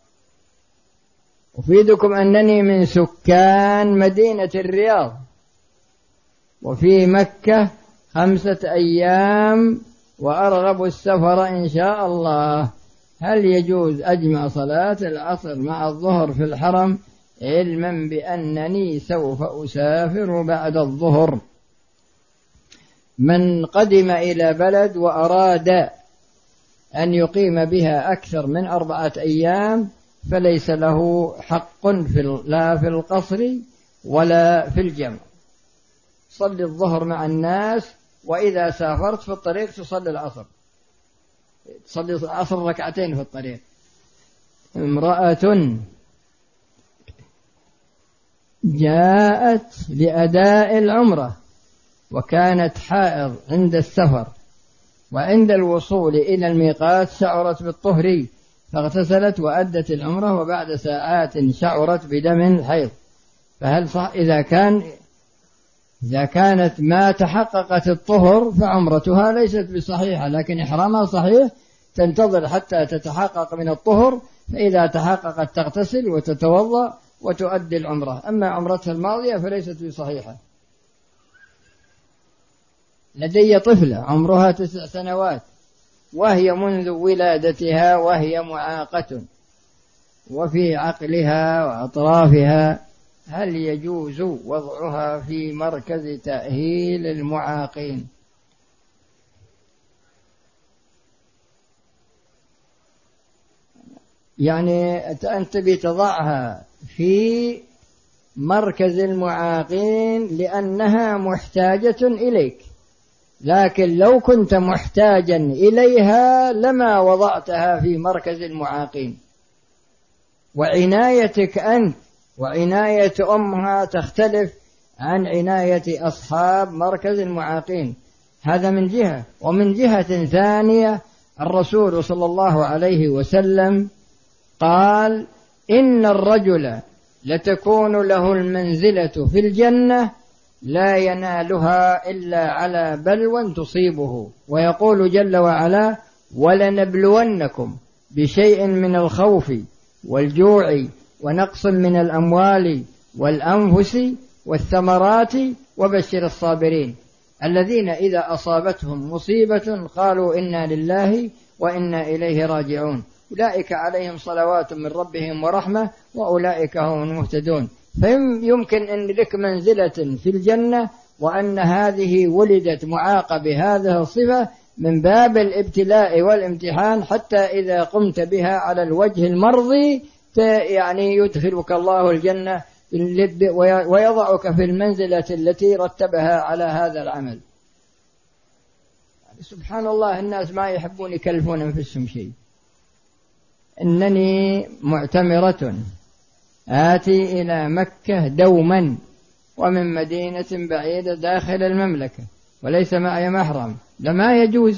أفيدكم أنني من سكان مدينة الرياض، وفي مكة خمسة أيام، وأرغب السفر إن شاء الله. هل يجوز أجمع صلاة العصر مع الظهر في الحرم علما بأنني سوف أسافر بعد الظهر؟ من قدم إلى بلد وأراد أن يقيم بها أكثر من أربعة أيام فليس له حق في لا في القصر ولا في الجمع. صلي الظهر مع الناس، وإذا سافرت في الطريق تصلي العصر، تصلي العصر ركعتين في الطريق. امرأة جاءت لأداء العمرة وكانت حائض عند السفر، وعند الوصول إلى الميقات شعرت بالطهر فاغتسلت وأدت العمرة، وبعد ساعات شعرت بدم الحيض. فهل صح إذا كان إذا كانت ما تحققت الطهر فعمرتها ليست بصحيحة، لكن إحرامها صحيح، تنتظر حتى تتحقق من الطهر، فإذا تحققت تغتسل وتتوضأ وتؤدي العمرة. أما عمرتها الماضية فليست بصحيحة. لدي طفلة عمرها تسع سنوات، وهي منذ ولادتها وهي معاقة وفي عقلها وأطرافها، هل يجوز وضعها في مركز تأهيل المعاقين؟ يعني أنت بتضعها في مركز المعاقين لأنها محتاجة إليك، لكن لو كنت محتاجا إليها لما وضعتها في مركز المعاقين. وعنايتك أنت وعناية أمها تختلف عن عناية أصحاب مركز المعاقين، هذا من جهة. ومن جهة ثانية الرسول صلى الله عليه وسلم قال إن الرجل لتكون له المنزلة في الجنة لا ينالها إلا على بلوى تصيبه، ويقول جل وعلا ولنبلونكم بشيء من الخوف والجوع ونقص من الأموال والأنفس والثمرات وبشر الصابرين الذين إذا أصابتهم مصيبة قالوا إنا لله وإنا إليه راجعون أولئك عليهم صلوات من ربهم ورحمة وأولئك هم المهتدون. فيمكن أن لك منزلة في الجنة وأن هذه ولدت معاقة بهذه الصفة من باب الابتلاء والامتحان، حتى إذا قمت بها على الوجه المرضي يعني يدخلك الله الجنة ويضعك في المنزلة التي رتبها على هذا العمل. سبحان الله، الناس ما يحبون يكلفون أنفسهم شيء. إنني معتمرة آتي إلى مكة دوما ومن مدينة بعيدة داخل المملكة وليس معي محرم، لما يجوز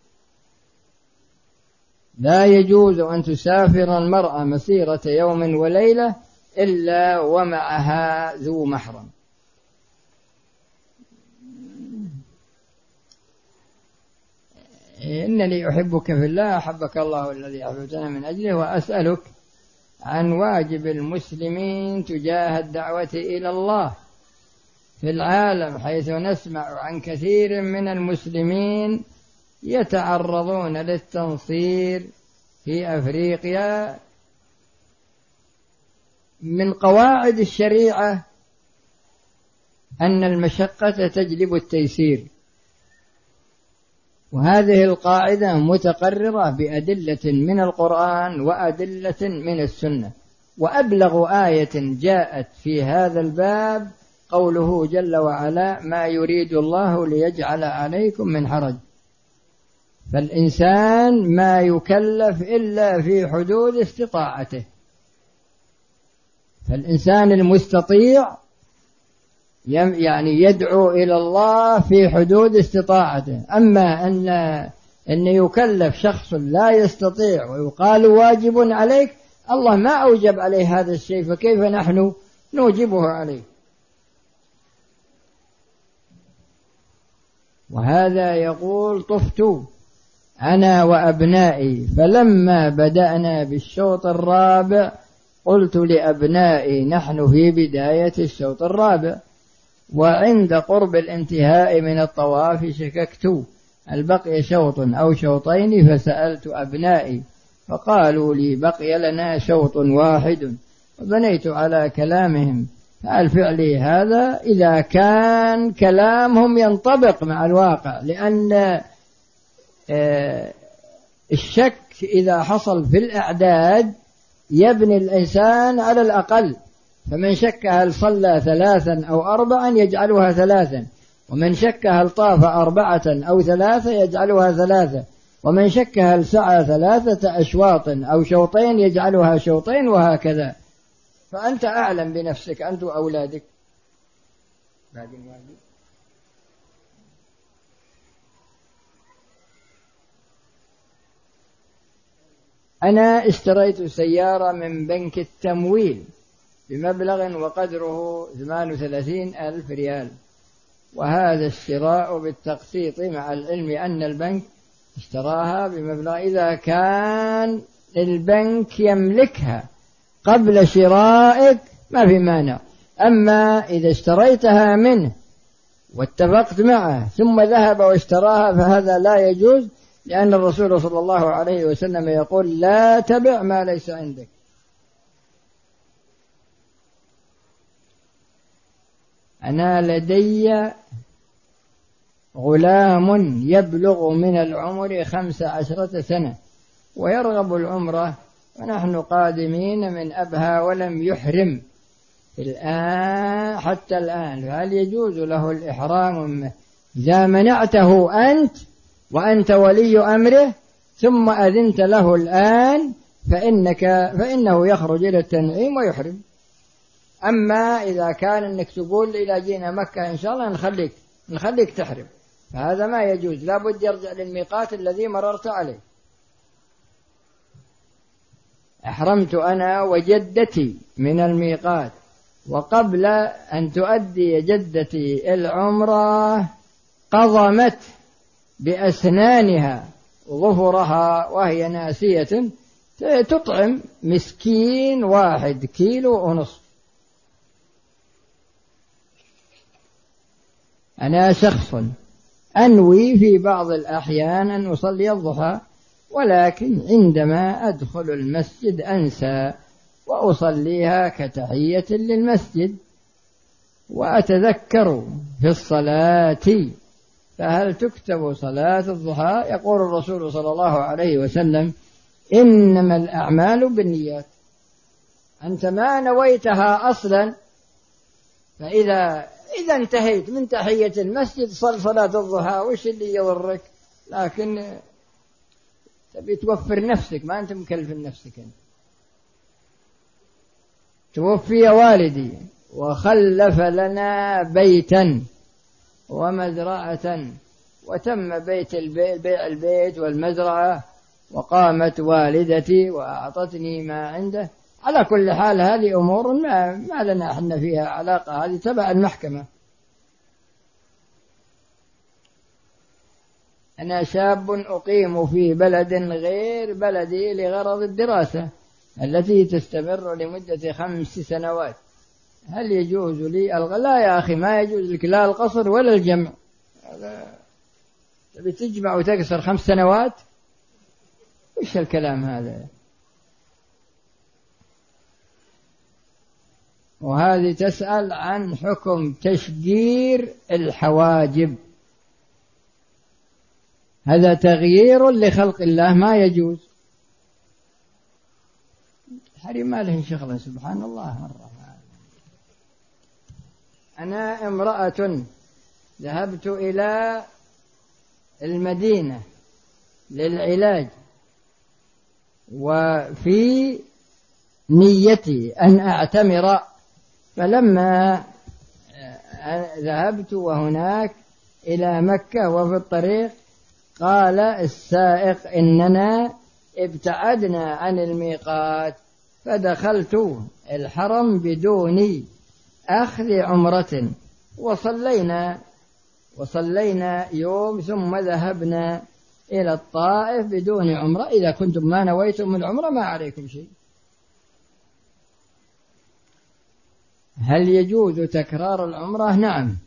لا يجوز أن تسافر المرأة مسيرة يوم وليلة إلا ومعها ذو محرم. إنني أحبك في الله أحبك الله الذي أحببتنا من أجله، وأسألك عن واجب المسلمين تجاه الدعوة إلى الله في العالم، حيث نسمع عن كثير من المسلمين يتعرضون للتنصير في أفريقيا. من قواعد الشريعة أن المشقة تجلب التيسير، وهذه القاعدة متقررة بأدلة من القرآن وأدلة من السنة. وأبلغ آية جاءت في هذا الباب قوله جل وعلا ما يريد الله ليجعل عليكم من حرج. فالإنسان ما يكلف إلا في حدود استطاعته، فالإنسان المستطيع يعني يدعو إلى الله في حدود استطاعته. أما أن أن يكلف شخص لا يستطيع ويقال واجب عليك، الله ما أوجب عليه هذا الشيء، فكيف نحن نوجبه عليه؟ وهذا يقول طفت أنا وأبنائي فلما بدأنا بالشوط الرابع قلت لأبنائي نحن في بداية الشوط الرابع، وعند قرب الانتهاء من الطواف شككت هل بقي شوط أو شوطين، فسألت أبنائي فقالوا لي بقي لنا شوط واحد، وبنيت على كلامهم. فعل فعلي هذا إذا كان كلامهم ينطبق مع الواقع، لأن الشك إذا حصل في الأعداد يبني الإنسان على الأقل، فمن شك هل صلى ثلاثا أو أربعا يجعلها ثلاثا، ومن شك هل طاف أربعة أو ثلاثة يجعلها ثلاثة، ومن شك هل سعى ثلاثة أشواط أو شوطين يجعلها شوطين، وهكذا. فأنت أعلم بنفسك أنت وأولادك. أنا اشتريت سيارة من بنك التمويل بمبلغ وقدره ثمانية وثلاثين ألف ريال، وهذا الشراء بالتقسيط، مع العلم أن البنك اشتراها بمبلغ. إذا كان البنك يملكها قبل شرائك ما في مانع، أما إذا اشتريتها منه واتفقت معه ثم ذهب واشتراها فهذا لا يجوز، لأن الرسول صلى الله عليه وسلم يقول لا تبع ما ليس عندك. أنا لدي غلام يبلغ من العمر خمس عشرة سنة ويرغب العمرة، ونحن قادمين من أبها ولم يحرم، الآن حتى الآن، فهل يجوز له الإحرام إذا منعته أنت وأنت ولي أمره ثم أذنت له الآن فإنك فإنه يخرج إلى التنعيم ويحرم. أما إذا كان أنك تقول إذا جينا مكة إن شاء الله نخليك نخليك تحرم، فهذا ما يجوز، لا بد يرجع للميقات الذي مررت عليه. أحرمت أنا وجدتي من الميقات، وقبل أن تؤدي جدتي العمرة قضمت بأسنانها ظفرها وهي ناسية تطعم مسكين واحد كيلو ونصف. أنا شخص أنوي في بعض الأحيان أن أصلي الضحى، ولكن عندما أدخل المسجد أنسى وأصليها كتحية للمسجد وأتذكر في الصلاة، فهل تكتب صلاة الضحى؟ يقول الرسول صلى الله عليه وسلم: إنما الأعمال بالنيات. أنت ما نويتها أصلا، فإذا إذا انتهيت من تحية المسجد صل صلاة الضحى، وش اللي يضرك؟ لكن تبي توفر نفسك، ما أنت مكلف نفسك. أنت توفي والدي وخلف لنا بيتا ومزرعة، وتم بيت البيت بيع البيت والمزرعة، وقامت والدتي وأعطتني ما عنده. على كل حال هذه أمور ما, ما لنا احنا فيها علاقة، هذه تبع المحكمة. أنا شاب أقيم في بلد غير بلدي لغرض الدراسة التي تستمر لمدة خمس سنوات، هل يجوز لي الغ... لا يا أخي، ما يجوز لك لا القصر ولا الجمع. تبي تجمع وتقصر خمس سنوات؟ وش الكلام هذا؟ وهذه تسأل عن حكم تشجير الحواجب، هذا تغيير لخلق الله ما يجوز. حريم ما له شغله، سبحان الله مرة. أنا امرأة ذهبت إلى المدينة للعلاج، وفي نيتي أن أعتمر، فلما ذهبت وهناك إلى مكة وفي الطريق قال السائق إننا ابتعدنا عن الميقات، فدخلت الحرم بدون أخذ عمرة، وصلينا وصلينا يوم ثم ذهبنا إلى الطائف بدون عمرة. إذا كنتم ما نويتم من العمرة ما عليكم شيء. هل يجوز تكرار العمرة؟ نعم.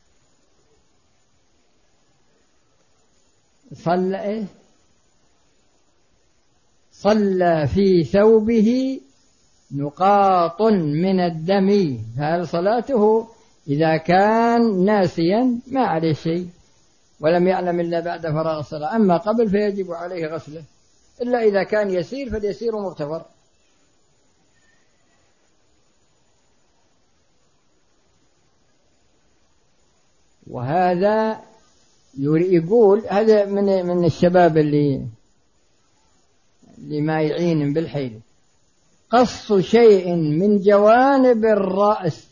صلى إيه؟ صلى في ثوبه نقاط من الدم، فهل صلاته إذا كان ناسيا ما عليه شيء ولم يعلم إلا بعد فراغ الصلاة، أما قبل فيجب عليه غسله، إلا إذا كان يسير فاليسير مغتفر. وهذا يقول هذا من من الشباب اللي اللي ما يعين بالحيل، قص شيء من جوانب الرأس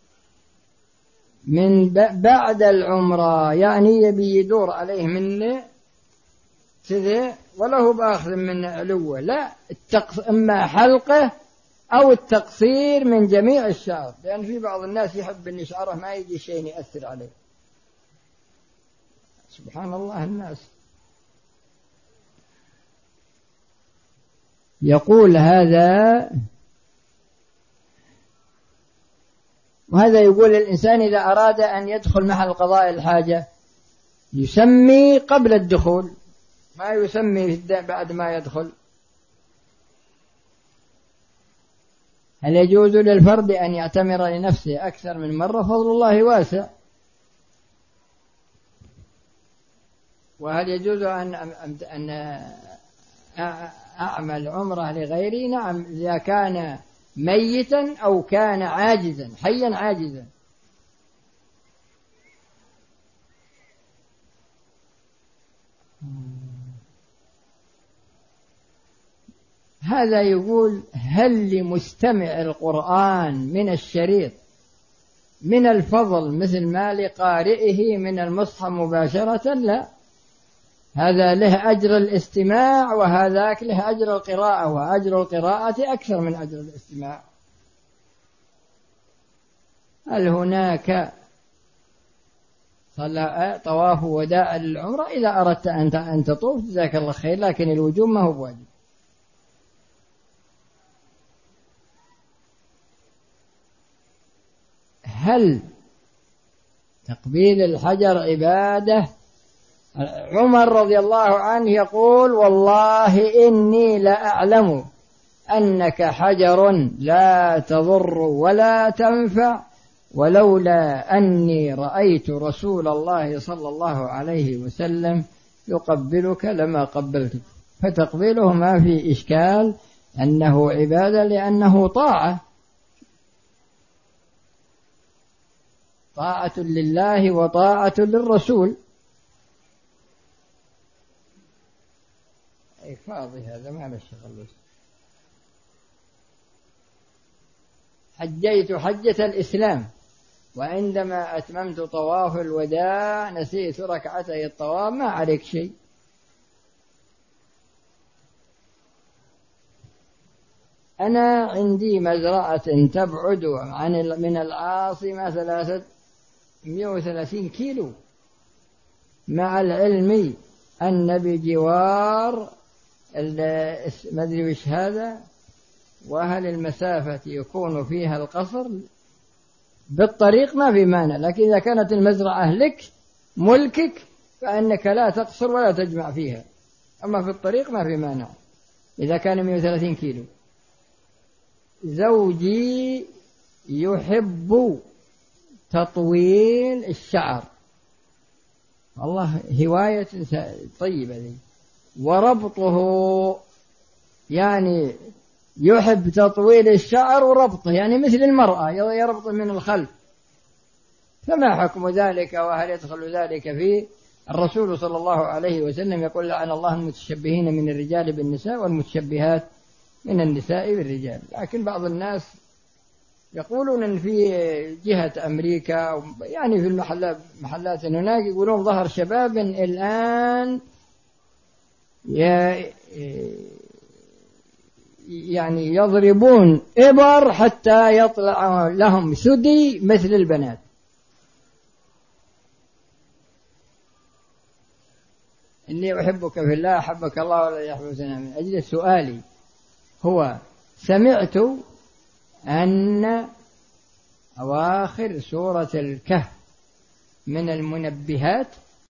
من بعد العمرة، يعني يبي يدور عليه من كذا وله بأخذ من علوه، لا التقص إما حلقه أو التقصير من جميع الشعر، لأن في بعض الناس يحب أن شعره ما يجي شيء يأثر عليه. سبحان الله الناس. يقول هذا وهذا يقول الإنسان إذا أراد أن يدخل محل قضاء الحاجة يسمي قبل الدخول، ما يسمي بعد ما يدخل. هل يجوز للفرد أن يعتمر لنفسه أكثر من مرة؟ فضل الله واسع. وهل يجوز أن أن أعمل عمرة لغيري؟ نعم، إذا كان ميتا أو كان عاجزا حيا عاجزا. هذا يقول هل لمستمع القرآن من الشريط من الفضل مثل ما لقارئه من المصحف مباشرة؟ لا، هذا له أجر الاستماع وهذاك له أجر القراءة، وأجر القراءة أكثر من أجر الاستماع. هل هناك طواف وداع للعمرة؟ إذا أردت أن تطوف جزاك الله خير، لكن الوجوب ما هو بواجب. هل تقبيل الحجر عبادة؟ عمر رضي الله عنه يقول والله إني لأعلم أنك حجر لا تضر ولا تنفع، ولولا أني رأيت رسول الله صلى الله عليه وسلم يقبلك لما قبلتك. فتقبيله ما في إشكال أنه عبادة، لأنه طاعة طاعة لله وطاعة للرسول. أي فاضي هذا ما له شغل. حجيت حجة الإسلام، وعندما أتممت طواف الوداع نسيت ركعتي الطواف، ما عليك شيء. أنا عندي مزرعة تبعد عن من العاصمة ثلاثمائة وثلاثين كيلو، مع العلم أن بجوار ما أدري وش هذا، وهل المسافة يكون فيها القصر بالطريق ما في مانع، لكن إذا كانت المزرعة لك ملكك فإنك لا تقصر ولا تجمع فيها، أما في الطريق ما في مانع إذا كان مئة وثلاثين كيلو. زوجي يحب تطويل الشعر، والله هواية طيبة دي، وربطه يعني يحب تطويل الشعر وربطه، يعني مثل المرأة يربط من الخلف. فما حكم ذلك؟ وهل يدخل ذلك فيه؟ الرسول صلى الله عليه وسلم يقول لعن الله المتشبهين من الرجال بالنساء والمتشبهات من النساء بالرجال. لكن بعض الناس يقولون أن في جهة أمريكا يعني في المحلات محلات هناك يقولون ظهر شباب الآن يعني يضربون إبر حتى يطلع لهم ثدي مثل البنات. إني أحبك في الله أحبك الله ولا يحبسنا. من أجل سؤالي هو سمعت أن أواخر سورة الكهف من المنبهات